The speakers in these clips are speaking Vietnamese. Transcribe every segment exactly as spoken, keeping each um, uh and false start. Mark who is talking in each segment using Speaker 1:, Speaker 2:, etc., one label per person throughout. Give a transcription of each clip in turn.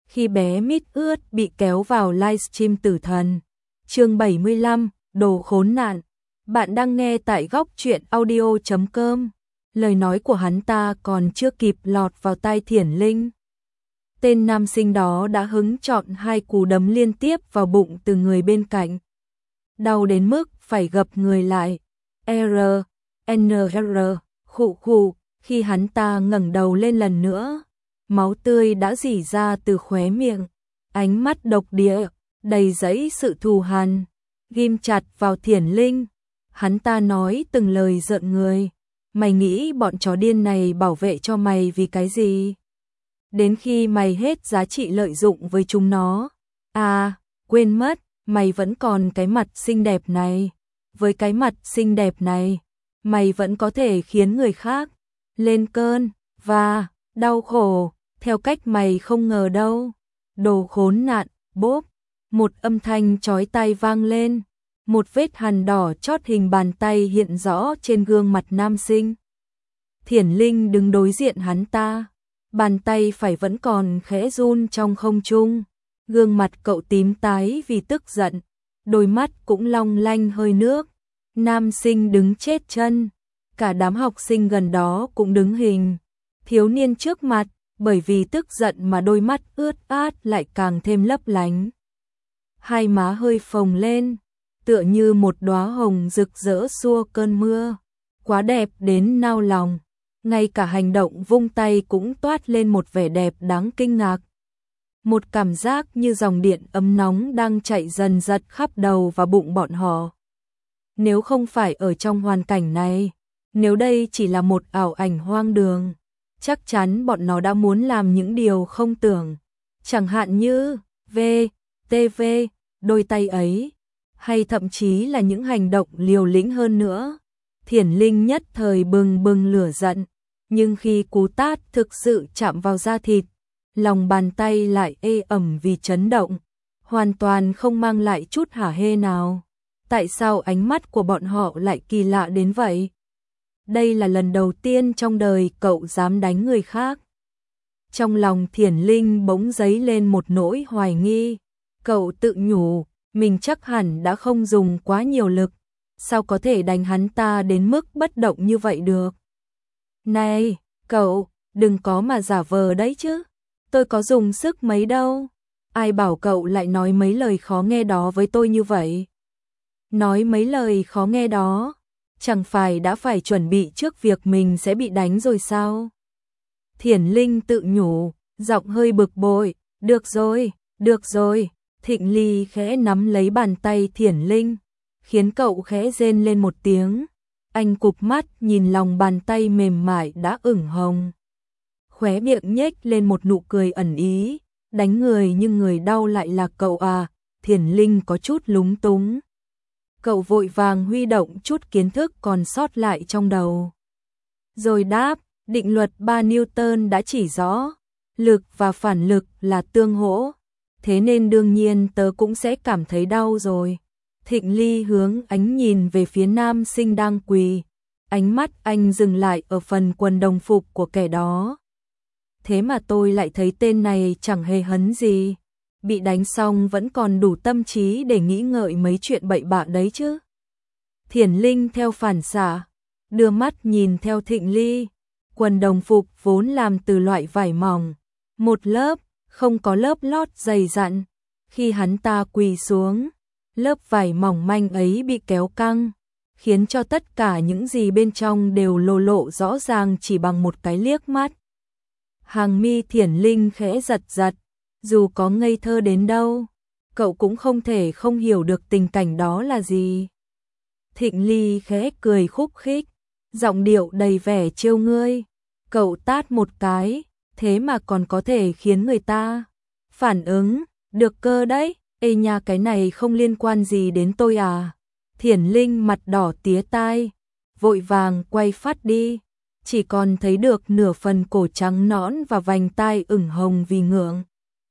Speaker 1: khi bé mít ướt bị kéo vào livestream tử thần. Chương bảy mươi lăm, đồ khốn nạn. Bạn đang nghe tại góc truyện audio chấm com. Lời nói của hắn ta còn chưa kịp lọt vào tai Thiển Linh. Tên nam sinh đó đã hứng chọn hai cú đấm liên tiếp vào bụng từ người bên cạnh. Đau đến mức phải gập người lại. R, N R, khụ khụ, khi hắn ta ngẩng đầu lên lần nữa. Máu tươi đã rỉ ra từ khóe miệng. Ánh mắt độc địa, đầy dẫy sự thù hằn, ghim chặt vào Thiển Linh. Hắn ta nói từng lời rợn người. Mày nghĩ bọn chó điên này bảo vệ cho mày vì cái gì? Đến khi mày hết giá trị lợi dụng với chúng nó. À, quên mất, mày vẫn còn cái mặt xinh đẹp này. Với cái mặt xinh đẹp này, mày vẫn có thể khiến người khác lên cơn và đau khổ theo cách mày không ngờ đâu. Đồ khốn nạn. Bốp, một âm thanh chói tai vang lên. Một vết hằn đỏ chót hình bàn tay hiện rõ trên gương mặt nam sinh. Thiển Linh đứng đối diện hắn ta, bàn tay phải vẫn còn khẽ run trong không trung. Gương mặt cậu tím tái vì tức giận, đôi mắt cũng long lanh hơi nước. Nam sinh đứng chết chân, cả đám học sinh gần đó cũng đứng hình. Thiếu niên trước mặt, bởi vì tức giận mà đôi mắt ướt át lại càng thêm lấp lánh. Hai má hơi phồng lên, tựa như một đóa hồng rực rỡ xua cơn mưa, quá đẹp đến nao lòng. Ngay cả hành động vung tay cũng toát lên một vẻ đẹp đáng kinh ngạc. Một cảm giác như dòng điện ấm nóng đang chạy dần dật khắp đầu và bụng bọn họ. Nếu không phải ở trong hoàn cảnh này, nếu đây chỉ là một ảo ảnh hoang đường, chắc chắn bọn nó đã muốn làm những điều không tưởng. Chẳng hạn như V, T V, đôi tay ấy, hay thậm chí là những hành động liều lĩnh hơn nữa. Thiển Linh nhất thời bừng bừng lửa giận, nhưng khi cú tát thực sự chạm vào da thịt, lòng bàn tay lại ê ẩm vì chấn động, hoàn toàn không mang lại chút hả hê nào. Tại sao ánh mắt của bọn họ lại kỳ lạ đến vậy? Đây là lần đầu tiên trong đời cậu dám đánh người khác. Trong lòng Thiển Linh bỗng dấy lên một nỗi hoài nghi. Cậu tự nhủ, mình chắc hẳn đã không dùng quá nhiều lực. Sao có thể đánh hắn ta đến mức bất động như vậy được? Này, cậu, đừng có mà giả vờ đấy chứ. Tôi có dùng sức mấy đâu. Ai bảo cậu lại nói mấy lời khó nghe đó với tôi như vậy? Nói mấy lời khó nghe đó, chẳng phải đã phải chuẩn bị trước việc mình sẽ bị đánh rồi sao? Thiển Linh tự nhủ, giọng hơi bực bội. Được rồi, được rồi. Thịnh Ly khẽ nắm lấy bàn tay Thiển Linh, khiến cậu khẽ rên lên một tiếng. Anh cụp mắt nhìn lòng bàn tay mềm mại đã ửng hồng. Khóe miệng nhếch lên một nụ cười ẩn ý. Đánh người nhưng người đau lại là cậu à? Thiển Linh có chút lúng túng. Cậu vội vàng huy động chút kiến thức còn sót lại trong đầu. Rồi đáp, định luật ba Newton đã chỉ rõ, lực và phản lực là tương hỗ. Thế nên đương nhiên tớ cũng sẽ cảm thấy đau rồi. Thịnh Ly hướng ánh nhìn về phía nam sinh đang quỳ. Ánh mắt anh dừng lại ở phần quần đồng phục của kẻ đó. Thế mà tôi lại thấy tên này chẳng hề hấn gì. Bị đánh xong vẫn còn đủ tâm trí để nghĩ ngợi mấy chuyện bậy bạ đấy chứ. Thiển Linh theo phản xạ, đưa mắt nhìn theo Thịnh Ly. Quần đồng phục vốn làm từ loại vải mỏng, một lớp, không có lớp lót dày dặn. Khi hắn ta quỳ xuống, lớp vải mỏng manh ấy bị kéo căng, khiến cho tất cả những gì bên trong đều lộ lộ rõ ràng chỉ bằng một cái liếc mắt. Hàng mi Thiển Linh khẽ giật giật, dù có ngây thơ đến đâu, cậu cũng không thể không hiểu được tình cảnh đó là gì. Thịnh Ly khẽ cười khúc khích, giọng điệu đầy vẻ trêu ngươi. Cậu tát một cái, thế mà còn có thể khiến người ta phản ứng, được cơ đấy. Ê nha, cái này không liên quan gì đến tôi à? Thiển Linh mặt đỏ tía tai, vội vàng quay phát đi, chỉ còn thấy được nửa phần cổ trắng nõn và vành tai ửng hồng vì ngượng.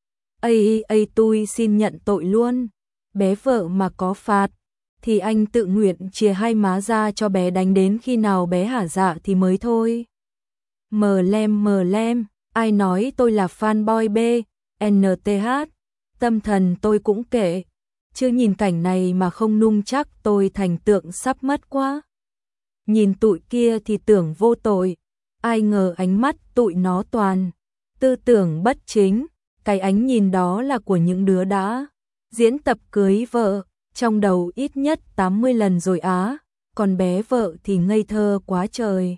Speaker 1: Ây ây tôi xin nhận tội luôn, bé vợ mà có phạt, thì anh tự nguyện chìa hai má ra cho bé đánh đến khi nào bé hả dạ thì mới thôi. Mờ lem mờ lem, ai nói tôi là fanboy B, en tê hát, tâm thần tôi cũng kệ, chứ nhìn cảnh này mà không nung chắc tôi thành tượng sắp mất quá. Nhìn tụi kia thì tưởng vô tội, ai ngờ ánh mắt tụi nó toàn tư tưởng bất chính, cái ánh nhìn đó là của những đứa đã diễn tập cưới vợ, trong đầu ít nhất tám mươi lần rồi á, còn bé vợ thì ngây thơ quá trời.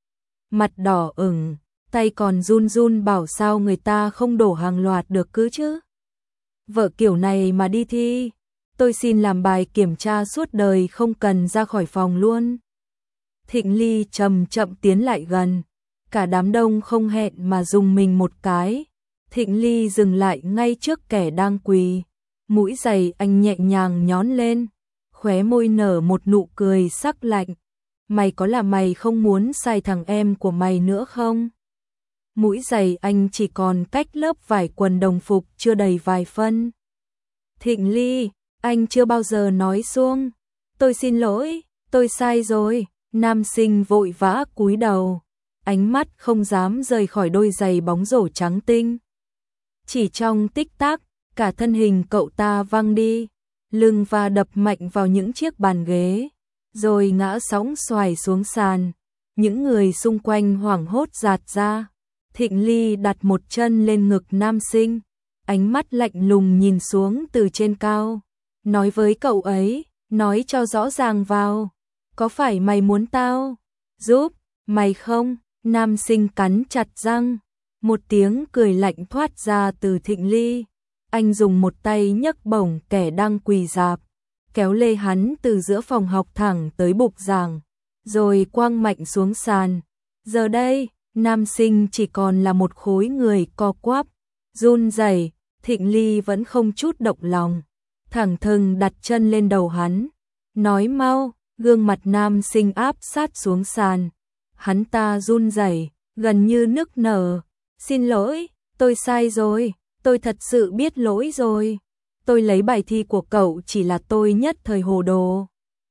Speaker 1: Mặt đỏ ửng, tay còn run run bảo sao người ta không đổ hàng loạt được cứ chứ. Vợ kiểu này mà đi thi, tôi xin làm bài kiểm tra suốt đời không cần ra khỏi phòng luôn. Thịnh Ly chậm chậm tiến lại gần, cả đám đông không hẹn mà dùng mình một cái. Thịnh Ly dừng lại ngay trước kẻ đang quỳ, mũi giày anh nhẹ nhàng nhón lên, khóe môi nở một nụ cười sắc lạnh. Mày có là mày không muốn sai thằng em của mày nữa không? Mũi giày anh chỉ còn cách lớp vải quần đồng phục chưa đầy vài phân. Thịnh Ly, anh chưa bao giờ nói xuông. Tôi xin lỗi, tôi sai rồi. Nam sinh vội vã cúi đầu, ánh mắt không dám rời khỏi đôi giày bóng rổ trắng tinh. Chỉ trong tích tắc, cả thân hình cậu ta văng đi, lưng và đập mạnh vào những chiếc bàn ghế, rồi ngã sóng xoài xuống sàn. Những người xung quanh hoảng hốt giạt ra. Thịnh Ly đặt một chân lên ngực nam sinh, ánh mắt lạnh lùng nhìn xuống từ trên cao, nói với cậu ấy, nói cho rõ ràng vào. Có phải mày muốn tao giúp mày không? Nam sinh cắn chặt răng, một tiếng cười lạnh thoát ra từ Thịnh Ly. Anh dùng một tay nhấc bổng kẻ đang quỳ rạp, kéo lê hắn từ giữa phòng học thẳng tới bục giảng, rồi quăng mạnh xuống sàn. Giờ đây, nam sinh chỉ còn là một khối người co quắp, run rẩy. Thịnh Ly vẫn không chút động lòng, thẳng thừng đặt chân lên đầu hắn, nói mau. Gương mặt nam sinh áp sát xuống sàn, hắn ta run rẩy, gần như nức nở. Xin lỗi, tôi sai rồi, tôi thật sự biết lỗi rồi. Tôi lấy bài thi của cậu chỉ là tôi nhất thời hồ đồ.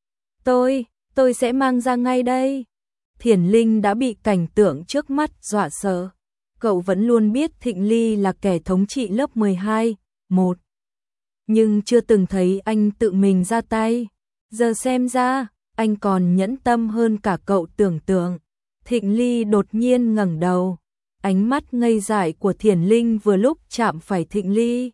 Speaker 1: Tôi, tôi sẽ mang ra ngay đây. Thiển Linh đã bị cảnh tượng trước mắt dọa sợ. Cậu vẫn luôn biết Thịnh Ly là kẻ thống trị lớp mười hai, một. Nhưng chưa từng thấy anh tự mình ra tay. Giờ xem ra, anh còn nhẫn tâm hơn cả cậu tưởng tượng. Thịnh Ly đột nhiên ngẩng đầu, ánh mắt ngây dại của Thiển Linh vừa lúc chạm phải Thịnh Ly.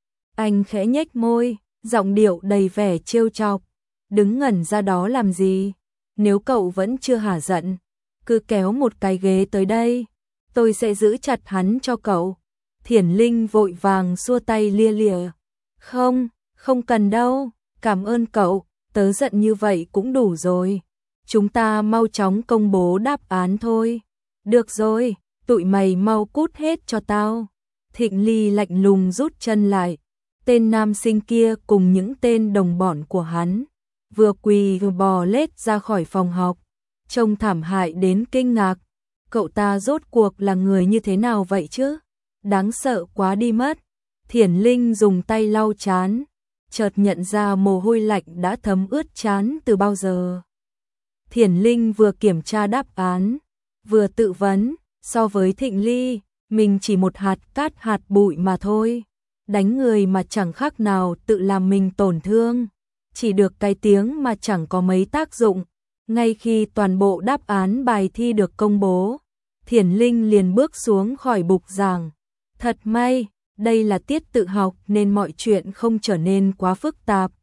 Speaker 1: Anh khẽ nhếch môi, giọng điệu đầy vẻ trêu chọc, đứng ngẩn ra đó làm gì? Nếu cậu vẫn chưa hả giận, cứ kéo một cái ghế tới đây, tôi sẽ giữ chặt hắn cho cậu. Thiển Linh vội vàng xua tay lia lịa. Không, không cần đâu, cảm ơn cậu. Tớ giận như vậy cũng đủ rồi. Chúng ta mau chóng công bố đáp án thôi. Được rồi, tụi mày mau cút hết cho tao. Thịnh Ly lạnh lùng rút chân lại. Tên nam sinh kia cùng những tên đồng bọn của hắn vừa quỳ vừa bò lết ra khỏi phòng học, trông thảm hại đến kinh ngạc. Cậu ta rốt cuộc là người như thế nào vậy chứ? Đáng sợ quá đi mất. Thiển Linh dùng tay lau trán, chợt nhận ra mồ hôi lạnh đã thấm ướt trán từ bao giờ. Thiển Linh vừa kiểm tra đáp án, vừa tự vấn, so với Thịnh Ly, mình chỉ một hạt cát hạt bụi mà thôi. Đánh người mà chẳng khác nào tự làm mình tổn thương, chỉ được cái tiếng mà chẳng có mấy tác dụng. Ngay khi toàn bộ đáp án bài thi được công bố, Thiển Linh liền bước xuống khỏi bục giảng. Thật may, đây là tiết tự học nên mọi chuyện không trở nên quá phức tạp.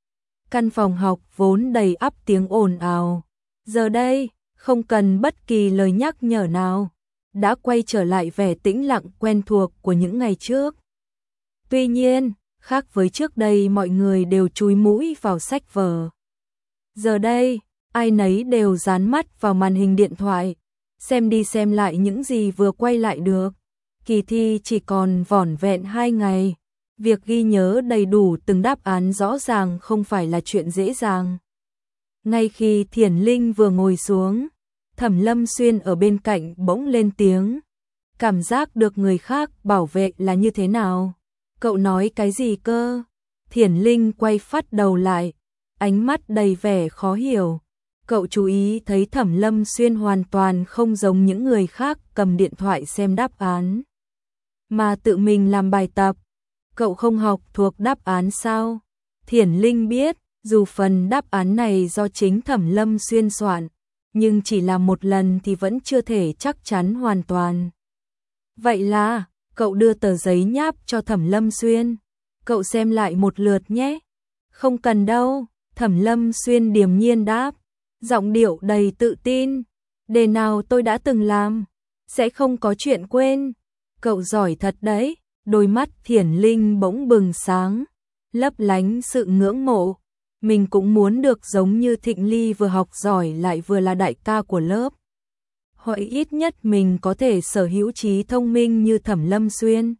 Speaker 1: Căn phòng học vốn đầy ắp tiếng ồn ào, giờ đây, không cần bất kỳ lời nhắc nhở nào, đã quay trở lại vẻ tĩnh lặng quen thuộc của những ngày trước. Tuy nhiên, khác với trước đây mọi người đều chúi mũi vào sách vở. Giờ đây, ai nấy đều dán mắt vào màn hình điện thoại, xem đi xem lại những gì vừa quay lại được. Kỳ thi chỉ còn vỏn vẹn hai ngày, việc ghi nhớ đầy đủ từng đáp án rõ ràng không phải là chuyện dễ dàng. Ngay khi Thiển Linh vừa ngồi xuống, Thẩm Lâm Xuyên ở bên cạnh bỗng lên tiếng. Cảm giác được người khác bảo vệ là như thế nào? Cậu nói cái gì cơ? Thiển Linh quay phát đầu lại, ánh mắt đầy vẻ khó hiểu. Cậu chú ý thấy Thẩm Lâm Xuyên hoàn toàn không giống những người khác cầm điện thoại xem đáp án, mà tự mình làm bài tập. Cậu không học thuộc đáp án sao? Thiển Linh biết, dù phần đáp án này do chính Thẩm Lâm Xuyên soạn, nhưng chỉ làm một lần thì vẫn chưa thể chắc chắn hoàn toàn. Vậy là, cậu đưa tờ giấy nháp cho Thẩm Lâm Xuyên. Cậu xem lại một lượt nhé. Không cần đâu, Thẩm Lâm Xuyên điềm nhiên đáp, giọng điệu đầy tự tin. Đề nào tôi đã từng làm, sẽ không có chuyện quên. Cậu giỏi thật đấy. Đôi mắt Thiển Linh bỗng bừng sáng, lấp lánh sự ngưỡng mộ. Mình cũng muốn được giống như Thịnh Ly, vừa học giỏi lại vừa là đại ca của lớp. Hoặc ít nhất mình có thể sở hữu trí thông minh như Thẩm Lâm Xuyên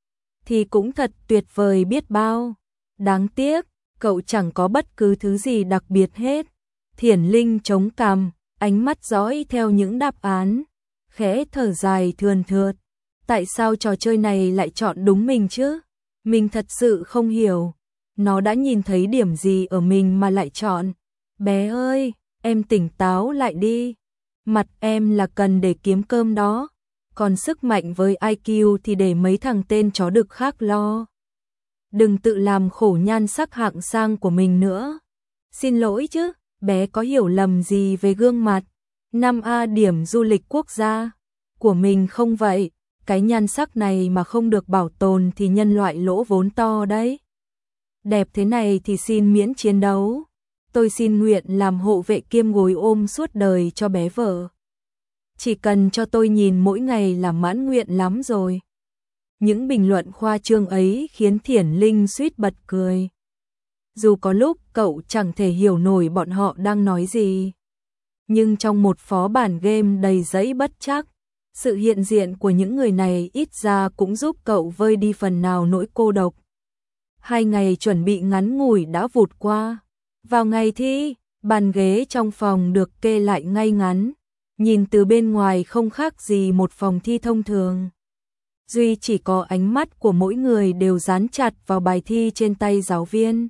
Speaker 1: thì cũng thật tuyệt vời biết bao. Đáng tiếc, cậu chẳng có bất cứ thứ gì đặc biệt hết. Thiển Linh chống cằm, ánh mắt dõi theo những đáp án, khẽ thở dài thườn thượt. Tại sao trò chơi này lại chọn đúng mình chứ? Mình thật sự không hiểu. Nó đã nhìn thấy điểm gì ở mình mà lại chọn? Bé ơi, em tỉnh táo lại đi. Mặt em là cần để kiếm cơm đó. Còn sức mạnh với i kiu thì để mấy thằng tên chó đực khác lo. Đừng tự làm khổ nhan sắc hạng sang của mình nữa. Xin lỗi chứ, bé có hiểu lầm gì về gương mặt năm A điểm du lịch quốc gia của mình không vậy? Cái nhan sắc này mà không được bảo tồn thì nhân loại lỗ vốn to đấy. Đẹp thế này thì xin miễn chiến đấu. Tôi xin nguyện làm hộ vệ kiêm gối ôm suốt đời cho bé vợ. Chỉ cần cho tôi nhìn mỗi ngày là mãn nguyện lắm rồi. Những bình luận khoa trương ấy khiến Thiển Linh suýt bật cười. Dù có lúc cậu chẳng thể hiểu nổi bọn họ đang nói gì, nhưng trong một phó bản game đầy dẫy bất trắc, sự hiện diện của những người này ít ra cũng giúp cậu vơi đi phần nào nỗi cô độc. Hai ngày chuẩn bị ngắn ngủi đã vụt qua. Vào ngày thi, bàn ghế trong phòng được kê lại ngay ngắn, nhìn từ bên ngoài không khác gì một phòng thi thông thường. Duy chỉ có ánh mắt của mỗi người đều dán chặt vào bài thi trên tay giáo viên.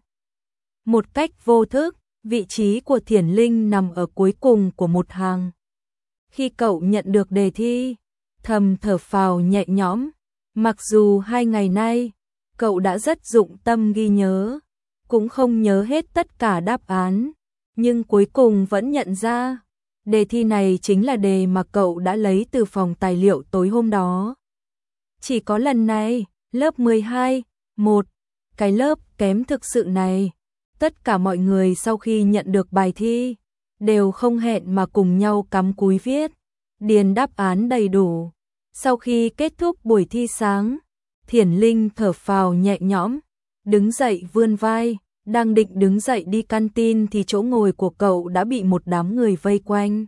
Speaker 1: Một cách vô thức, vị trí của Thiển Linh nằm ở cuối cùng của một hàng. Khi cậu nhận được đề thi, thầm thở phào nhẹ nhõm. Mặc dù hai ngày nay, cậu đã rất dụng tâm ghi nhớ, cũng không nhớ hết tất cả đáp án, nhưng cuối cùng vẫn nhận ra, đề thi này chính là đề mà cậu đã lấy từ phòng tài liệu tối hôm đó. Chỉ có lần này, lớp mười hai, một, cái lớp kém thực sự này, tất cả mọi người sau khi nhận được bài thi, đều không hẹn mà cùng nhau cắm cúi viết, điền đáp án đầy đủ. Sau khi kết thúc buổi thi sáng, Thiển Linh thở phào nhẹ nhõm, đứng dậy vươn vai, đang định đứng dậy đi canteen thì chỗ ngồi của cậu đã bị một đám người vây quanh.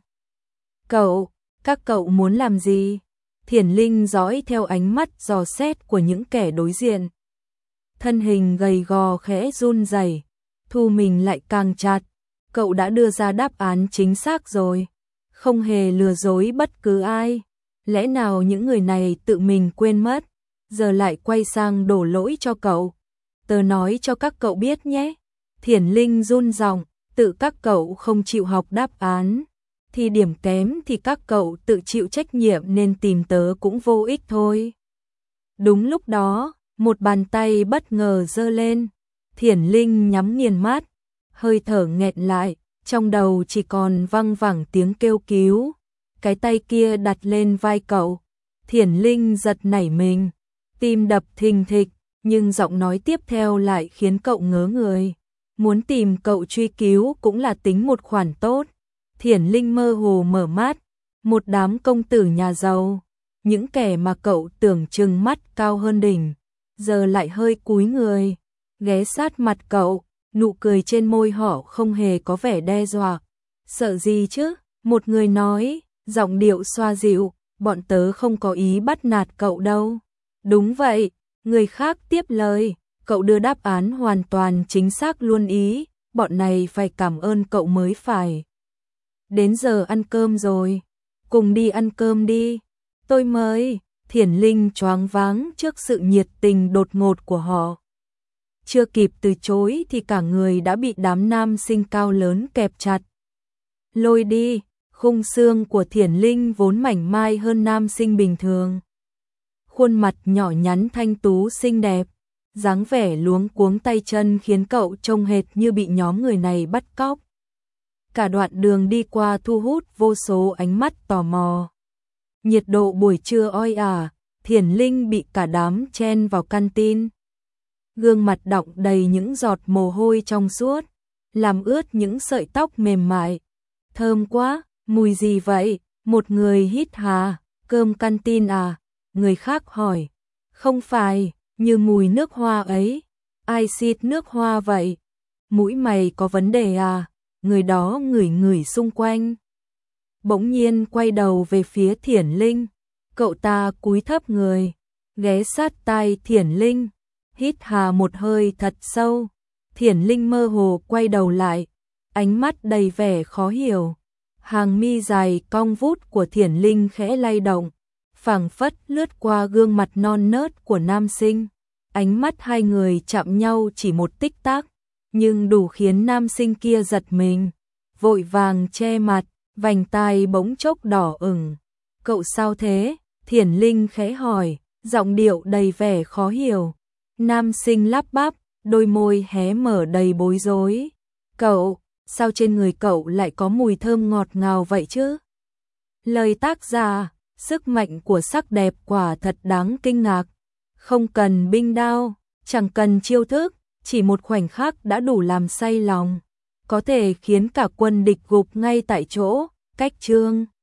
Speaker 1: Cậu, các cậu muốn làm gì? Thiển Linh dõi theo ánh mắt dò xét của những kẻ đối diện. Thân hình gầy gò khẽ run rẩy, thu mình lại càng chặt. Cậu đã đưa ra đáp án chính xác rồi, không hề lừa dối bất cứ ai. Lẽ nào những người này tự mình quên mất, giờ lại quay sang đổ lỗi cho cậu? Tớ nói cho các cậu biết nhé. Thiển Linh run giọng, tự các cậu không chịu học đáp án, thì điểm kém thì các cậu tự chịu trách nhiệm, nên tìm tớ cũng vô ích thôi. Đúng lúc đó, một bàn tay bất ngờ giơ lên. Thiển Linh nhắm nghiền mắt, hơi thở nghẹn lại, trong đầu chỉ còn văng vẳng tiếng kêu cứu. Cái tay kia đặt lên vai cậu. Thiển Linh giật nảy mình, tim đập thình thịch, nhưng giọng nói tiếp theo lại khiến cậu ngớ người. Muốn tìm cậu truy cứu cũng là tính một khoản tốt. Thiển Linh mơ hồ mở mắt, một đám công tử nhà giàu, những kẻ mà cậu tưởng chừng mắt cao hơn đỉnh, giờ lại hơi cúi người, ghé sát mặt cậu, nụ cười trên môi họ không hề có vẻ đe dọa. Sợ gì chứ? Một người nói, giọng điệu xoa dịu, bọn tớ không có ý bắt nạt cậu đâu. Đúng vậy, người khác tiếp lời, cậu đưa đáp án hoàn toàn chính xác luôn ý, bọn này phải cảm ơn cậu mới phải. Đến giờ ăn cơm rồi, cùng đi ăn cơm đi. Tôi mời. Thiển Linh choáng váng trước sự nhiệt tình đột ngột của họ. Chưa kịp từ chối thì cả người đã bị đám nam sinh cao lớn kẹp chặt. Lôi đi. Khung xương của Thiển Linh vốn mảnh mai hơn nam sinh bình thường. khuôn mặt nhỏ nhắn thanh tú xinh đẹp, dáng vẻ luống cuống tay chân khiến cậu trông hệt như bị nhóm người này bắt cóc. Cả đoạn đường đi qua thu hút vô số ánh mắt tò mò. Nhiệt độ buổi trưa oi ả, Thiển Linh bị cả đám chen vào canteen. Gương mặt đọng đầy những giọt mồ hôi trong suốt, làm ướt những sợi tóc mềm mại. Thơm quá, mùi gì vậy? Một người hít hà, cơm canteen à? Người khác hỏi. Không phải, như mùi nước hoa ấy. Ai xịt nước hoa vậy? Mũi mày có vấn đề à? Người đó ngửi ngửi xung quanh. Bỗng nhiên quay đầu về phía Thiển Linh. Cậu ta cúi thấp người, ghé sát tai Thiển Linh, hít hà một hơi thật sâu. Thiển Linh mơ hồ quay đầu lại, ánh mắt đầy vẻ khó hiểu. Hàng mi dài cong vút của Thiển Linh khẽ lay động, phảng phất lướt qua gương mặt non nớt của nam sinh. Ánh mắt hai người chạm nhau chỉ một tích tắc, nhưng đủ khiến nam sinh kia giật mình, vội vàng che mặt, vành tai bỗng chốc đỏ ửng. Cậu sao thế? Thiển Linh khẽ hỏi, giọng điệu đầy vẻ khó hiểu. Nam sinh lắp bắp, đôi môi hé mở đầy bối rối. Cậu, sao trên người cậu lại có mùi thơm ngọt ngào vậy chứ? Lời tác giả, sức mạnh của sắc đẹp quả thật đáng kinh ngạc. Không cần binh đao, chẳng cần chiêu thức, chỉ một khoảnh khắc đã đủ làm say lòng, có thể khiến cả quân địch gục ngay tại chỗ. Cách chương